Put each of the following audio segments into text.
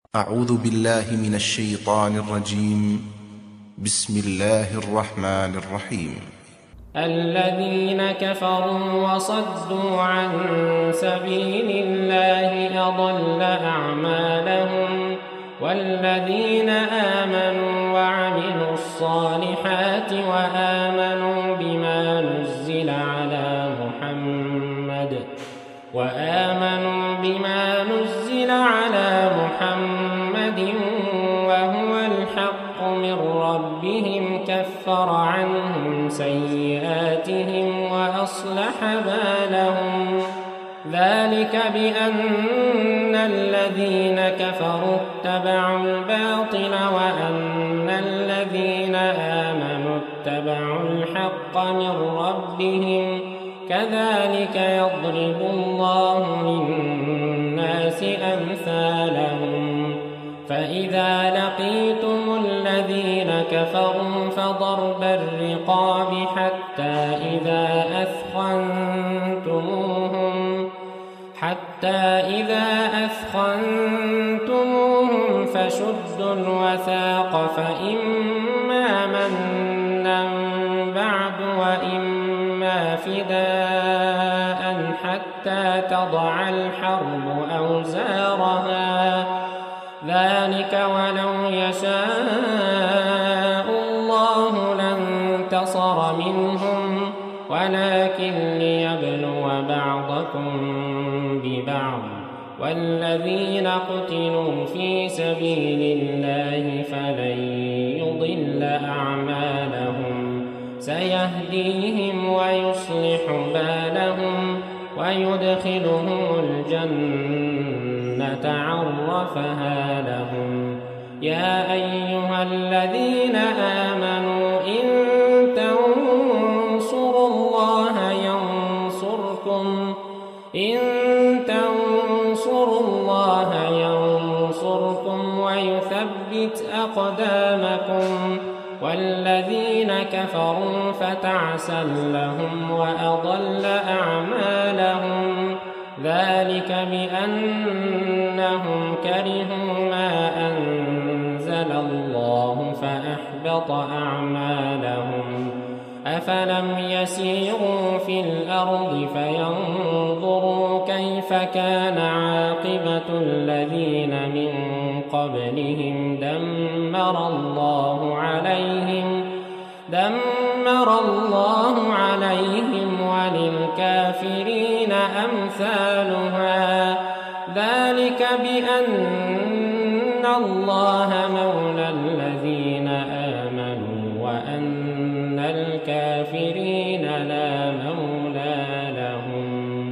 أعوذ بالله من الشيطان الرجيم. بسم الله الرحمن الرحيم. الذين كفروا وصدوا عن سبيل الله أضل أعمالهم، والذين آمنوا وعملوا الصالحات وآمنوا بما نزل على محمد وهو الحق من ربهم كفر عنهم سيئاتهم وأصلح بالهم. ذلك بأن الذين كفروا اتبعوا الباطل وأن الذين آمنوا اتبعوا الحق من ربهم، كذلك يضرب الله للناس أمثالهم. فإذا لقيتم الذين كفروا فضرب الرقاب حتى إذا أثخنتموهم فشدوا الوثاق، فإما منا بعد وإما فداء حتى تضع الحرب أوزارها. ذلك ولو يشاء الله لانتصر منهم، ولكن ليبلو بعضكم ببعض. والذين قتلوا في سبيل الله فلن يضل أعمالهم، سيهديهم ويصلح بالهم ويدخلهم الجنة عرفها لهم. يا أيها الذين آمنوا إن تنصروا الله ينصركم ويثبت أقدامكم. والذين كفروا فتعسا لهم وأضل أعمالهم. ذلك بأنهم كرهوا ما أنزل الله فأحبط أعمالهم. أفلم يسيروا في الأرض فينظروا كيف كان عاقبة الذين من قبلهم دمر الله عليهم وللكافرين أمثالها. ذلك بأن الله مولى الذين آمنوا وأن الكافرين لا مولى لهم.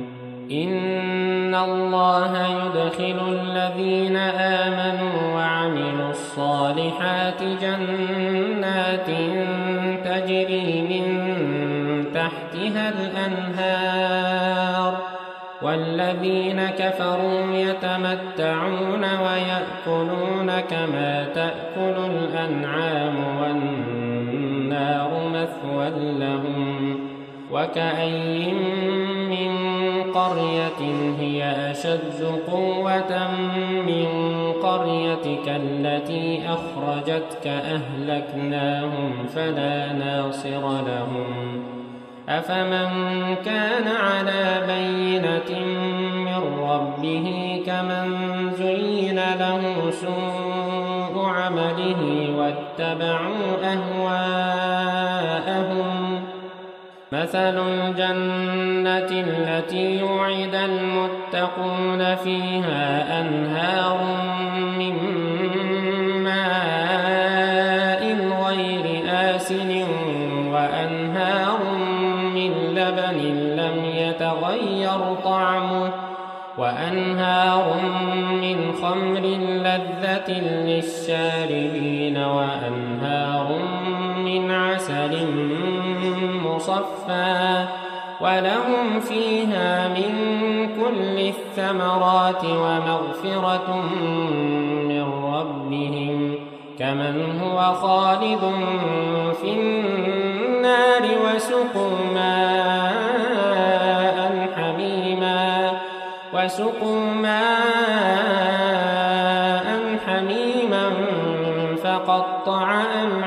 إن الله يدخل الذين آمنوا وعملوا الصالحات جنات تجري من تحتها الأنهار، والذين كفروا يتمتعون ويأكلون كما تأكل الأنعام والنار مثوى لهم. وكأين من قرية هي أشد قوة من قريتك التي أخرجتك أهلكناهم فلا ناصر لهم. أفمن كان على بينة من ربه كمن زين له سوء عمله واتبعوا أهواءهم. مثل الجنة التي وعد المتقون فيها أنهار من ماء غير آسن وأنهار من لبن لم يتغير طعمه وأنهار من خمر لذة للشاربين وأنهار من عسل مصفى ولهم فيها من كل الثمرات ومغفرة من ربهم كمن هو خالد في النار وسقوا ماء حميما فقطع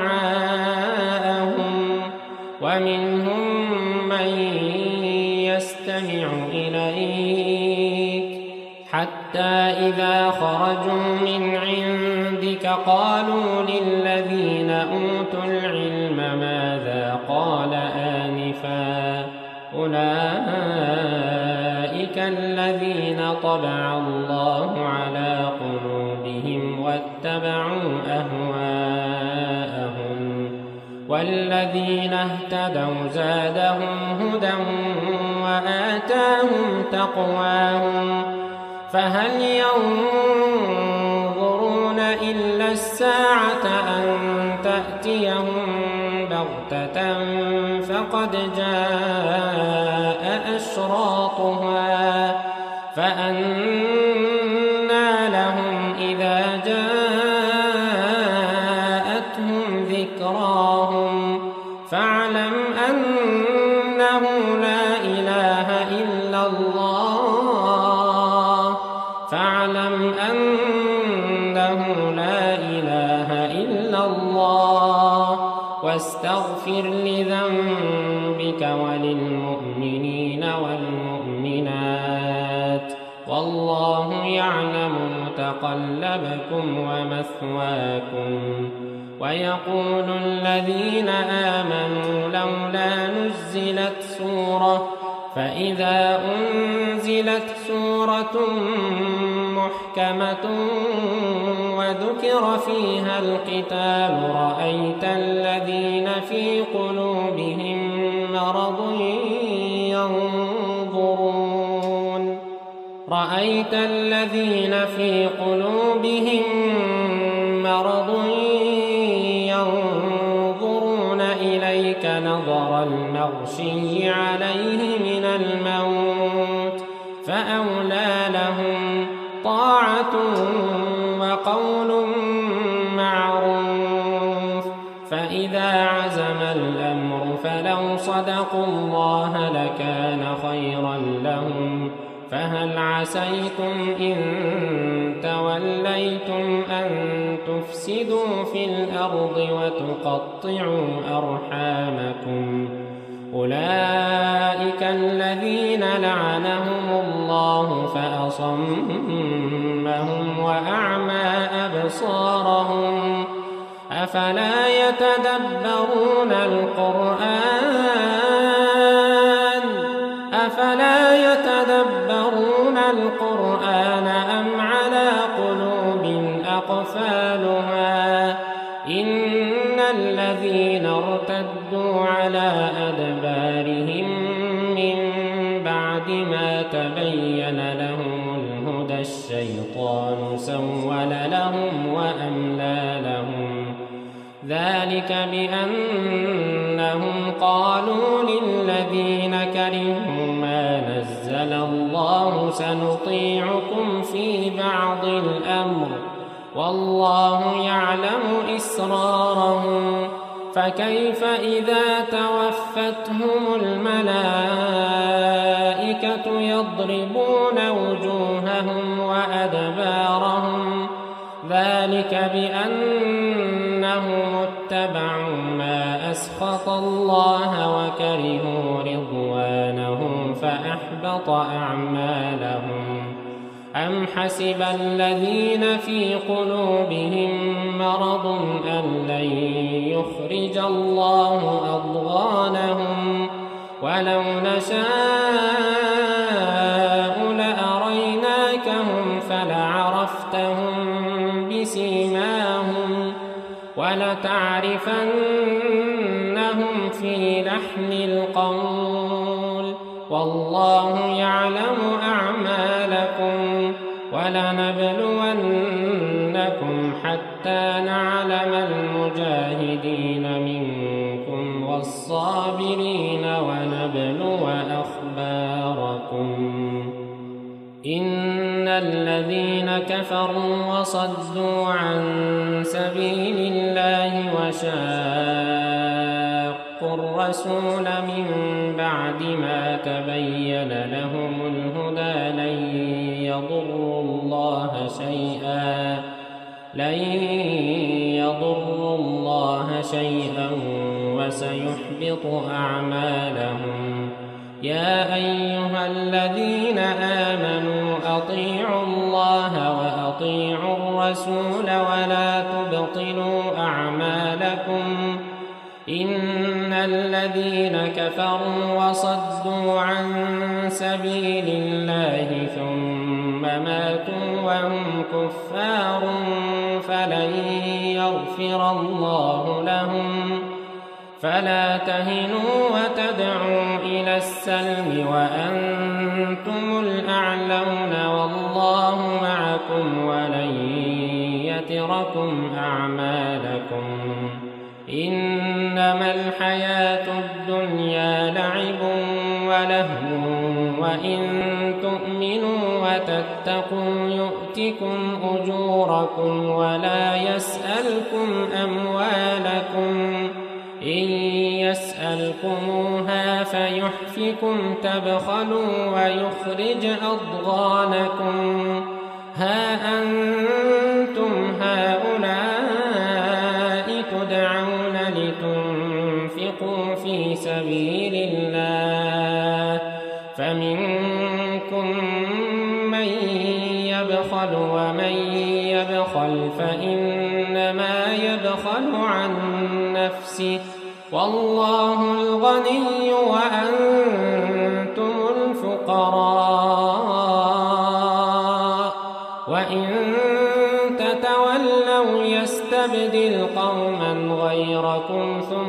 أمعاءهم ومنهم من يستمع إليك حتى إذا خرجوا من عندك قالوا للذين أوتوا العلم ماذا قال آنفا أولئك الذين طبع الله على قلوبهم واتبعوا أهواءهم والذين اهتدوا زادهم هدى وآتاهم تقواهم فهل ينظرون إلا الساعة أن تأتيهم بغتة فقد جاء أشراطها فأنى لهم إذا جاءتهم ذكراهم فاعلم أنه لا إله إلا الله فاعلم أنه لا إله إلا الله واستغفر لذنبك وللمؤمنين والمؤمنات والله يعلم متقلبكم ومثواكم ويقول الذين آمنوا لولا نزلت سورة فإذا أنزلت سورة محكمة وذكر فيها القتال رأيت الذين في قلوبهم مرض ينظرون إليك نظر المغشي عليه من الموت فأولى لهم طاعة وقول معروف فإذا عزم الأمر فلو صدقوا الله لكان خيرا لهم فهل عسيتم إن توليتم أن تفسدوا في الأرض وتقطعوا أرحامكم أولئك الذين لعنهم الله فأصمهم وأعمى أبصارهم أفلا يتدبرون القرآن أم على قلوب أقفالها إن الذين ارتدوا على أدبارهم من بعد ما تبين لهم الهدى الشيطان سول لهم وأملى لهم ذلك بأنهم قالوا للذين كرهوا ما نزل الله سنطيعكم في بعض الأمر والله يعلم إسرارهم فكيف إذا توفتهم الملائكة يضربون وجوههم وأدبارهم ذلك بأنهم اتبعوا ما أسخط الله وكرهوا رضوانه فأحبط أعمالهم أم حسب الذين في قلوبهم مرض أن لن يخرج الله أضغانهم ولو نشاء لأريناكهم فلعرفتهم بسيماهم ولتعرفنهم في لحن القول والله يعلم أعمالكم ولنبلونكم حتى نعلم المجاهدين منكم والصابرين ونبلو أخباركم إن الذين كفروا وصدوا عن سبيل الله وشاقوا الرسول من بعد ما تبين لهم الهدى لن يضروا الله شيئا لن يضروا الله شيئا وسيحبط أعمالهم. يا أيها الذين آمنوا أطيعوا الله وأطيعوا الرسول ولا تبطلوا أعمالكم. إن الذين كفروا وصدوا عن سبيل الله ثم ماتوا وهم كفار فلن يغفر الله لهم. فلا تهنوا وتدعوا إلى السلم وأنتم الأعلون والله معكم ولن يتركم أعمالكم. إنما الحياة الدنيا لعب ولهو وإن تؤمنوا وتتقوا يؤتكم أجوركم ولا يسألكم أموالكم. إن يسألكموها فيحفكم تبخلوا ويخرج أضغانكم. ها أنتم هؤلاء تدعون لتنفقوا في سبيل الله فمنكم من يبخل ومن يبخل فإنما يبخل عن نفسه والله الغني وأنتم الفقراء. وإن تتولوا يستبدل قوما غيركم ثم